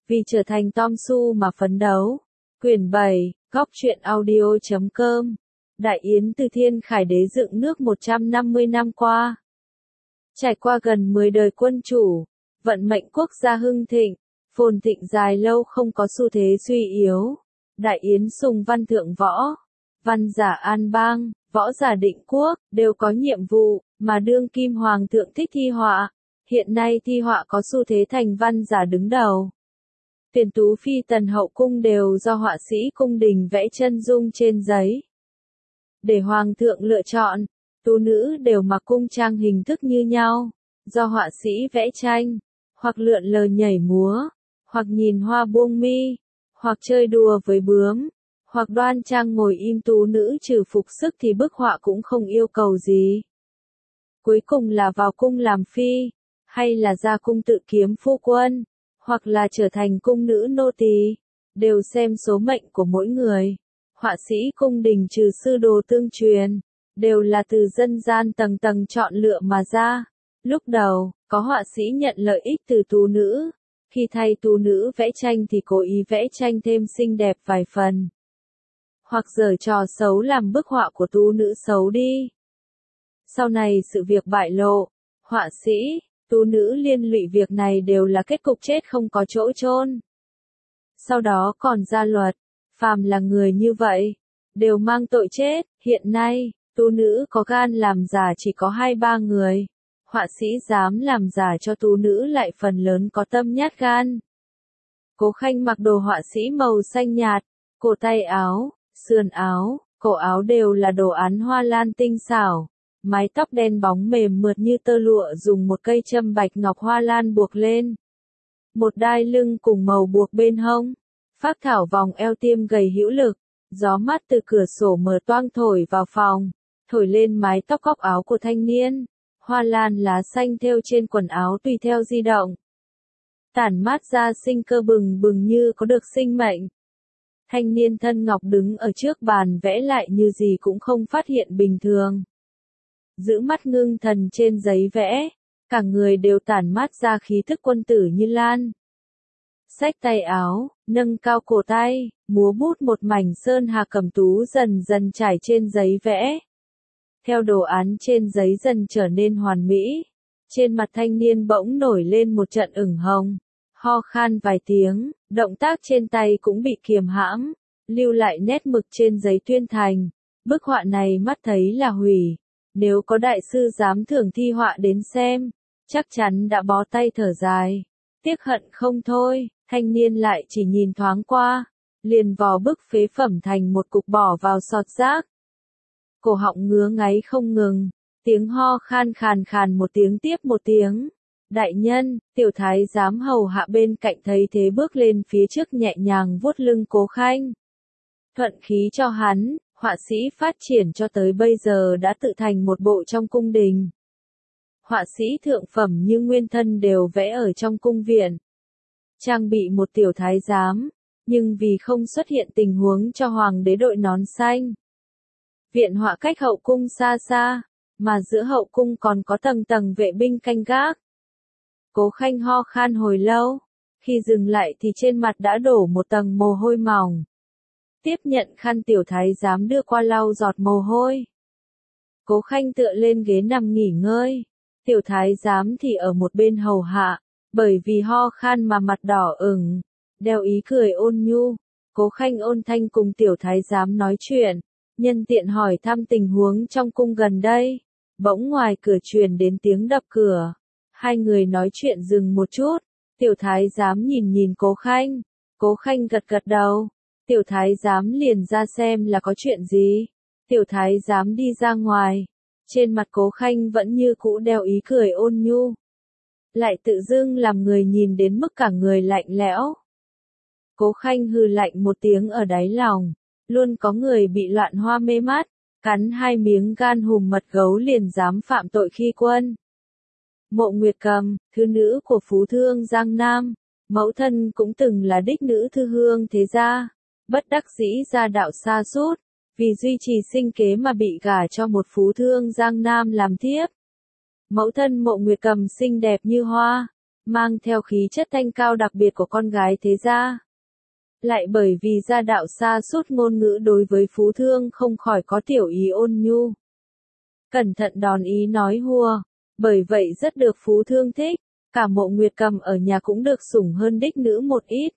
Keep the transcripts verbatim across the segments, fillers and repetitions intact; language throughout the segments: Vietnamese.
vì trở thành Tom Su mà phấn đấu. Quyển bảy, góc truyện audio chấm com. Đại Yến từ Thiên Khải đế dựng nước một trăm năm mươi năm qua. Trải qua gần mười đời quân chủ, vận mệnh quốc gia hưng thịnh, phồn thịnh dài lâu không có xu thế suy yếu. Đại Yến sùng văn thượng võ, văn giả an bang, võ giả định quốc, đều có nhiệm vụ, mà đương kim hoàng thượng thích thi họa. Hiện nay thi họa có xu thế thành văn giả đứng đầu. Tuyển tú phi tần hậu cung đều do họa sĩ cung đình vẽ chân dung trên giấy. Để hoàng thượng lựa chọn, tú nữ đều mặc cung trang hình thức như nhau, do họa sĩ vẽ tranh, hoặc lượn lờ nhảy múa, hoặc nhìn hoa buông mi, hoặc chơi đùa với bướm, hoặc đoan trang ngồi im. Tú nữ trừ phục sức thì bức họa cũng không yêu cầu gì. Cuối cùng là vào cung làm phi, hay là ra cung tự kiếm phu quân, hoặc là trở thành cung nữ nô tỳ, đều xem số mệnh của mỗi người. Họa sĩ cung đình trừ sư đồ tương truyền, đều là từ dân gian tầng tầng chọn lựa mà ra. Lúc đầu, có họa sĩ nhận lợi ích từ tú nữ, khi thay tú nữ vẽ tranh thì cố ý vẽ tranh thêm xinh đẹp vài phần. Hoặc giở trò xấu làm bức họa của tú nữ xấu đi. Sau này sự việc bại lộ, họa sĩ, tú nữ liên lụy việc này đều là kết cục chết không có chỗ chôn. Sau đó còn ra luật, phàm là người như vậy, đều mang tội chết. Hiện nay, tú nữ có gan làm giả chỉ có hai ba người. Họa sĩ dám làm giả cho tú nữ lại phần lớn có tâm nhát gan. Cố Khanh mặc đồ họa sĩ màu xanh nhạt, cổ tay áo, sườn áo, cổ áo đều là đồ án hoa lan tinh xảo. Mái tóc đen bóng mềm mượt như tơ lụa dùng một cây châm bạch ngọc hoa lan buộc lên. Một đai lưng cùng màu buộc bên hông. Phác thảo vòng eo tiêm gầy hữu lực. Gió mát từ cửa sổ mở toang thổi vào phòng, thổi lên mái tóc góc áo của thanh niên. Hoa lan lá xanh thêu trên quần áo tùy theo di động. Tản mát ra sinh cơ bừng bừng như có được sinh mệnh. Thanh niên thân ngọc đứng ở trước bàn vẽ lại như gì cũng không phát hiện bình thường. Giữ mắt ngưng thần trên giấy vẽ, cả người đều tản mát ra khí thức quân tử như lan. Xách tay áo, nâng cao cổ tay, múa bút một mảnh sơn hà cầm tú dần dần trải trên giấy vẽ. Theo đồ án trên giấy dần trở nên hoàn mỹ, trên mặt thanh niên bỗng nổi lên một trận ửng hồng, ho khan vài tiếng, động tác trên tay cũng bị kiềm hãm, lưu lại nét mực trên giấy tuyên thành. Bức họa này mắt thấy là hủy. Nếu có đại sư dám thưởng thi họa đến xem, chắc chắn đã bó tay thở dài. Tiếc hận không thôi, thanh niên lại chỉ nhìn thoáng qua, liền vò bức phế phẩm thành một cục bỏ vào sọt rác. Cổ họng ngứa ngáy không ngừng, tiếng ho khan khàn khàn một tiếng tiếp một tiếng. Đại nhân, tiểu thái giám hầu hạ bên cạnh thấy thế bước lên phía trước nhẹ nhàng vuốt lưng Cố Khanh. Thuận khí cho hắn. Họa sĩ phát triển cho tới bây giờ đã tự thành một bộ trong cung đình. Họa sĩ thượng phẩm như nguyên thân đều vẽ ở trong cung viện. Trang bị một tiểu thái giám, nhưng vì không xuất hiện tình huống cho hoàng đế đội nón xanh. Viện họa cách hậu cung xa xa, mà giữa hậu cung còn có tầng tầng vệ binh canh gác. Cố Khanh ho khan hồi lâu, khi dừng lại thì trên mặt đã đổ một tầng mồ hôi mỏng. Tiếp nhận khăn tiểu thái giám đưa qua lau giọt mồ hôi. Cố Khanh tựa lên ghế nằm nghỉ ngơi. Tiểu thái giám thì ở một bên hầu hạ, bởi vì ho khan mà mặt đỏ ửng, đeo ý cười ôn nhu. Cố Khanh ôn thanh cùng tiểu thái giám nói chuyện, nhân tiện hỏi thăm tình huống trong cung gần đây. Bỗng ngoài cửa truyền đến tiếng đập cửa. Hai người nói chuyện dừng một chút. Tiểu thái giám nhìn nhìn Cố Khanh. Cố Khanh gật gật đầu. Tiểu thái giám liền ra xem là có chuyện gì. Tiểu thái giám đi ra ngoài. Trên mặt Cố Khanh vẫn như cũ đeo ý cười ôn nhu. Lại tự dưng làm người nhìn đến mức cả người lạnh lẽo. Cố Khanh hừ lạnh một tiếng ở đáy lòng. Luôn có người bị loạn hoa mê mắt, cắn hai miếng gan hùm mật gấu liền dám phạm tội khi quân. Mộ Nguyệt Cầm, thư nữ của phú thương Giang Nam, mẫu thân cũng từng là đích nữ thư hương thế gia. Bất đắc dĩ gia đạo sa sút, vì duy trì sinh kế mà bị gả cho một phú thương Giang Nam làm thiếp. Mẫu thân Mộ Nguyệt Cầm xinh đẹp như hoa, mang theo khí chất thanh cao đặc biệt của con gái thế gia. Lại bởi vì gia đạo xa sút ngôn ngữ đối với Phú Thương không khỏi có tiểu ý ôn nhu. Cẩn thận đòn ý nói hùa, bởi vậy rất được Phú Thương thích, cả Mộ Nguyệt Cầm ở nhà cũng được sủng hơn đích nữ một ít.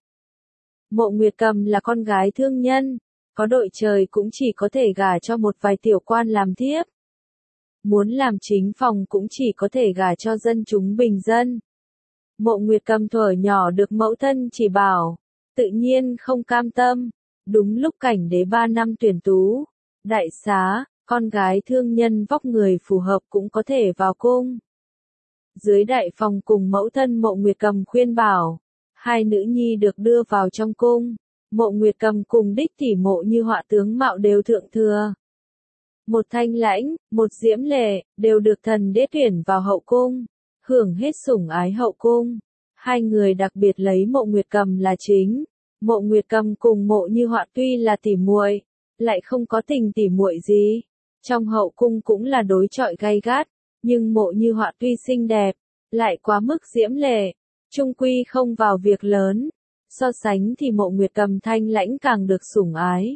Mộ Nguyệt Cầm là con gái thương nhân, có đội trời cũng chỉ có thể gả cho một vài tiểu quan làm thiếp. Muốn làm chính phòng cũng chỉ có thể gả cho dân chúng bình dân. Mộ Nguyệt Cầm thuở nhỏ được mẫu thân chỉ bảo, tự nhiên không cam tâm. Đúng lúc cảnh đế ba năm tuyển tú, đại xá, con gái thương nhân vóc người phù hợp cũng có thể vào cung. Dưới đại phòng cùng mẫu thân Mộ Nguyệt Cầm khuyên bảo, hai nữ nhi được đưa vào trong cung. Mộ Nguyệt Cầm cùng đích tỷ Mộ Như Họa tướng mạo đều thượng thừa. Một thanh lãnh, một diễm lệ, đều được thần đế tuyển vào hậu cung, hưởng hết sủng ái hậu cung. Hai người đặc biệt lấy Mộ Nguyệt Cầm là chính. Mộ Nguyệt Cầm cùng Mộ Như Họa tuy là tỉ muội, lại không có tình tỉ muội gì. Trong hậu cung cũng là đối chọi gay gắt, nhưng Mộ Như Họa tuy xinh đẹp, lại quá mức diễm lệ, chung quy không vào việc lớn. So sánh thì Mộ Nguyệt Cầm thanh lãnh càng được sủng ái.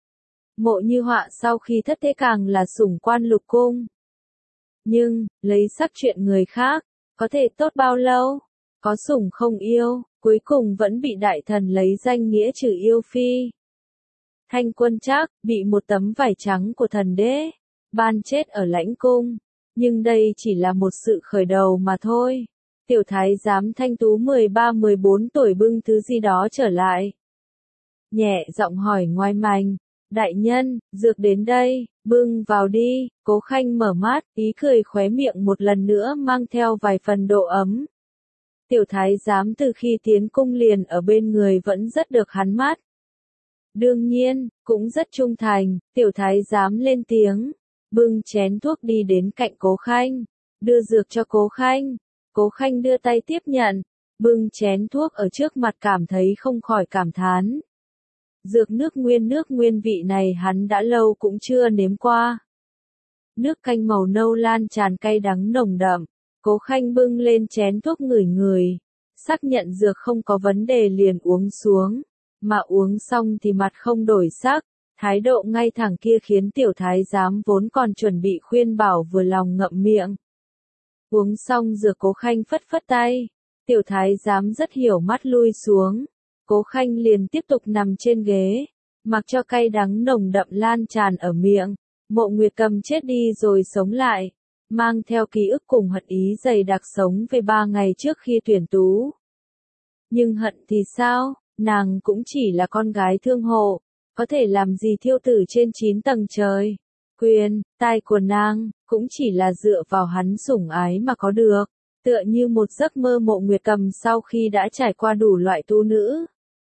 Mộ Như Họa sau khi thất thế càng là sủng quan lục cung. Nhưng, lấy sắc chuyện người khác, có thể tốt bao lâu? Có sủng không yêu, cuối cùng vẫn bị đại thần lấy danh nghĩa trừ yêu phi. Thanh Quân Trác bị một tấm vải trắng của thần đế ban chết ở lãnh cung, nhưng đây chỉ là một sự khởi đầu mà thôi. Tiểu thái giám Thanh Tú mười ba mười bốn tuổi bưng thứ gì đó trở lại. Nhẹ giọng hỏi ngoài mành, đại nhân, dược đến đây, bưng vào đi. Cố Khanh mở mắt, ý cười khóe miệng một lần nữa mang theo vài phần độ ấm. Tiểu thái giám từ khi tiến cung liền ở bên người vẫn rất được hắn mắt. Đương nhiên, cũng rất trung thành, tiểu thái giám lên tiếng, bưng chén thuốc đi đến cạnh Cố Khanh, đưa dược cho Cố Khanh. Cố Khanh đưa tay tiếp nhận, bưng chén thuốc ở trước mặt cảm thấy không khỏi cảm thán. Dược nước nguyên nước nguyên vị này hắn đã lâu cũng chưa nếm qua. Nước canh màu nâu lan tràn cay đắng nồng đậm, Cố Khanh bưng lên chén thuốc ngửi ngửi, xác nhận dược không có vấn đề liền uống xuống, mà uống xong thì mặt không đổi sắc, thái độ ngay thẳng kia khiến tiểu thái giám vốn còn chuẩn bị khuyên bảo vừa lòng ngậm miệng. Uống xong dược Cố Khanh phất phất tay, tiểu thái giám rất hiểu mắt lui xuống, Cố Khanh liền tiếp tục nằm trên ghế, mặc cho cay đắng nồng đậm lan tràn ở miệng. Mộ Nguyệt Cầm chết đi rồi sống lại, mang theo ký ức cùng hận ý dày đặc sống về ba ngày trước khi tuyển tú. Nhưng hận thì sao, nàng cũng chỉ là con gái thương hộ, có thể làm gì thiêu tử trên chín tầng trời. Quyền, tai của nàng, cũng chỉ là dựa vào hắn sủng ái mà có được, tựa như một giấc mơ Mộ Nguyệt Cầm sau khi đã trải qua đủ loại tu nữ.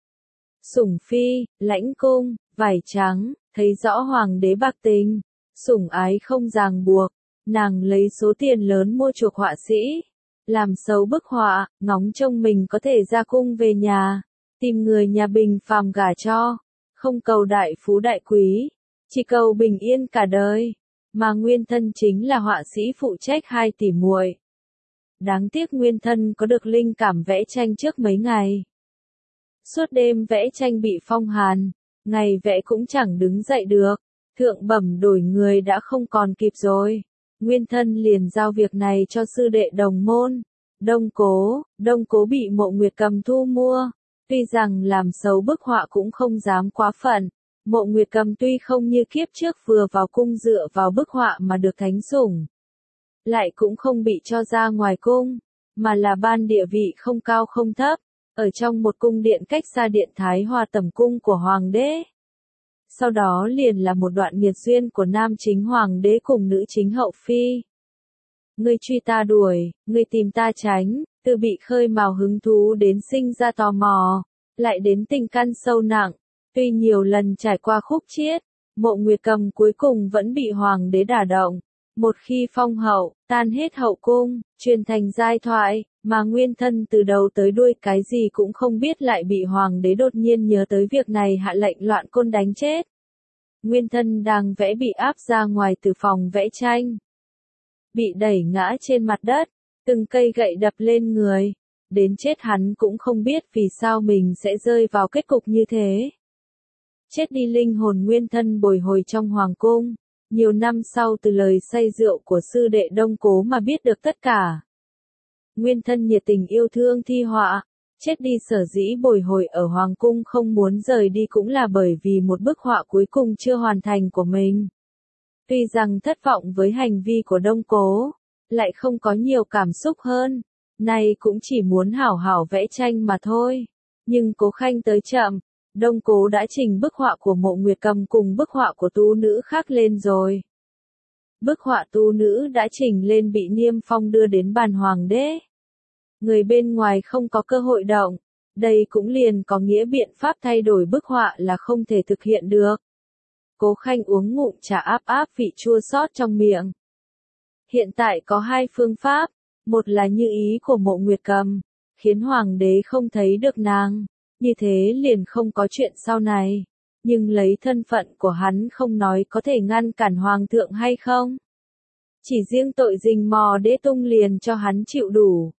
Sủng phi, lãnh cung, vải trắng, thấy rõ hoàng đế bạc tình, sủng ái không ràng buộc, nàng lấy số tiền lớn mua chuộc họa sĩ, làm xấu bức họa, ngóng trông mình có thể ra cung về nhà, tìm người nhà bình phàm gả cho, không cầu đại phú đại quý, chỉ cầu bình yên cả đời, mà nguyên thân chính là họa sĩ phụ trách hai tỷ muội. Đáng tiếc nguyên thân có được linh cảm vẽ tranh trước mấy ngày. Suốt đêm vẽ tranh bị phong hàn, ngày vẽ cũng chẳng đứng dậy được, thượng bẩm đổi người đã không còn kịp rồi. Nguyên thân liền giao việc này cho sư đệ đồng môn, Đông Cố. Đông Cố bị Mộ Nguyệt Cầm thu mua, tuy rằng làm xấu bức họa cũng không dám quá phận. Mộ Nguyệt Cầm tuy không như kiếp trước vừa vào cung dựa vào bức họa mà được thánh sủng, lại cũng không bị cho ra ngoài cung, mà là ban địa vị không cao không thấp, ở trong một cung điện cách xa điện Thái Hòa tẩm cung của hoàng đế. Sau đó liền là một đoạn nghiệt duyên của nam chính hoàng đế cùng nữ chính hậu phi. Ngươi truy ta đuổi, ngươi tìm ta tránh, từ bị khơi mào hứng thú đến sinh ra tò mò, lại đến tình căn sâu nặng, tuy nhiều lần trải qua khúc chiết, Mộ Nguyệt Cầm cuối cùng vẫn bị hoàng đế đả động. Một khi phong hậu, tan hết hậu cung, truyền thành giai thoại, mà nguyên thân từ đầu tới đuôi cái gì cũng không biết lại bị hoàng đế đột nhiên nhớ tới việc này hạ lệnh loạn côn đánh chết. Nguyên thân đang vẽ bị áp ra ngoài từ phòng vẽ tranh, bị đẩy ngã trên mặt đất, từng cây gậy đập lên người, đến chết hắn cũng không biết vì sao mình sẽ rơi vào kết cục như thế. Chết đi linh hồn nguyên thân bồi hồi trong hoàng cung, nhiều năm sau từ lời say rượu của sư đệ Đông Cố mà biết được tất cả. Nguyên thân nhiệt tình yêu thương Thi Họa, chết đi sở dĩ bồi hồi ở hoàng cung không muốn rời đi cũng là bởi vì một bức họa cuối cùng chưa hoàn thành của mình. Tuy rằng thất vọng với hành vi của Đông Cố, lại không có nhiều cảm xúc hơn, nay cũng chỉ muốn hảo hảo vẽ tranh mà thôi. Nhưng Cố Khanh tới chậm, Đông Cố đã trình bức họa của Mộ Nguyệt Cầm cùng bức họa của tu nữ khác lên rồi. Bức họa tu nữ đã trình lên bị niêm phong đưa đến bàn hoàng đế. Người bên ngoài không có cơ hội động, đây cũng liền có nghĩa biện pháp thay đổi bức họa là không thể thực hiện được. Cố Khanh uống ngụm trà áp áp vị chua xót trong miệng. Hiện tại có hai phương pháp, một là như ý của Mộ Nguyệt Cầm, khiến hoàng đế không thấy được nàng, như thế liền không có chuyện sau này. Nhưng lấy thân phận của hắn không nói có thể ngăn cản hoàng thượng hay không. Chỉ riêng tội rình mò đế tung liền cho hắn chịu đủ.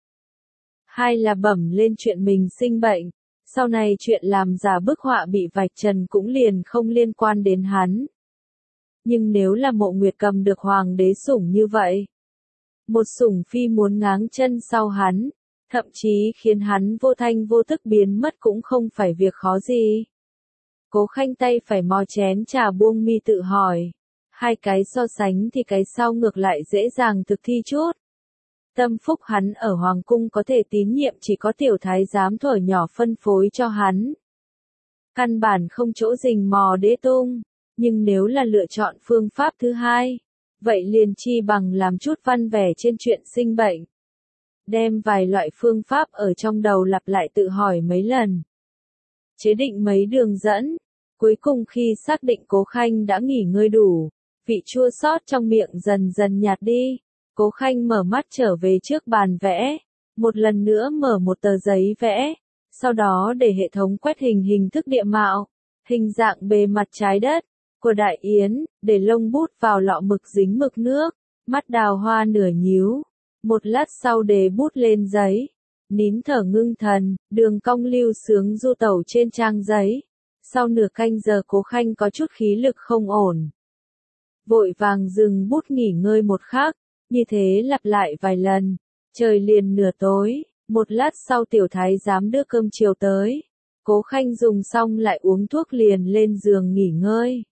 Hai là bẩm lên chuyện mình sinh bệnh, sau này chuyện làm giả bức họa bị vạch trần cũng liền không liên quan đến hắn. Nhưng nếu là Mộ Nguyệt Cầm được hoàng đế sủng như vậy, một sủng phi muốn ngáng chân sau hắn, thậm chí khiến hắn vô thanh vô tức biến mất cũng không phải việc khó gì. Cố Khanh tay phải mò chén trà buông mi tự hỏi, hai cái so sánh thì cái sau ngược lại dễ dàng thực thi chút. Tâm phúc hắn ở hoàng cung có thể tín nhiệm chỉ có tiểu thái giám thuở nhỏ phân phối cho hắn. Căn bản không chỗ rình mò đế tung, nhưng nếu là lựa chọn phương pháp thứ hai, vậy liền chi bằng làm chút văn vẻ trên chuyện sinh bệnh. Đem vài loại phương pháp ở trong đầu lặp lại tự hỏi mấy lần. Chế định mấy đường dẫn, cuối cùng khi xác định Cố Khanh đã nghỉ ngơi đủ, vị chua xót trong miệng dần dần nhạt đi. Cố Khanh mở mắt trở về trước bàn vẽ, một lần nữa mở một tờ giấy vẽ, sau đó để hệ thống quét hình hình thức địa mạo, hình dạng bề mặt trái đất của Đại Yến, để lông bút vào lọ mực dính mực nước, mắt đào hoa nửa nhíu, một lát sau để bút lên giấy, nín thở ngưng thần, đường cong lưu sướng du tẩu trên trang giấy. Sau nửa canh giờ Cố Khanh có chút khí lực không ổn, vội vàng dừng bút nghỉ ngơi một khắc. Như thế lặp lại vài lần, trời liền nửa tối, một lát sau tiểu thái giám đưa cơm chiều tới. Cố Khanh dùng xong lại uống thuốc liền lên giường nghỉ ngơi.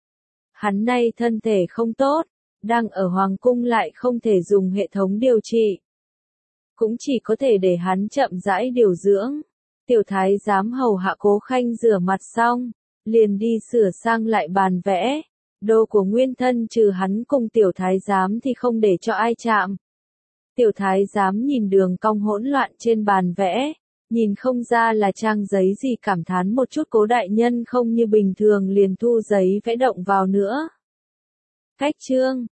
Hắn nay thân thể không tốt, đang ở hoàng cung lại không thể dùng hệ thống điều trị. Cũng chỉ có thể để hắn chậm rãi điều dưỡng. Tiểu thái giám hầu hạ Cố Khanh rửa mặt xong, liền đi sửa sang lại bàn vẽ. Đồ của nguyên thân trừ hắn cùng tiểu thái giám thì không để cho ai chạm. Tiểu thái giám nhìn đường cong hỗn loạn trên bàn vẽ, nhìn không ra là trang giấy gì cảm thán một chút Cố đại nhân không như bình thường liền thu giấy vẽ động vào nữa. Cách chương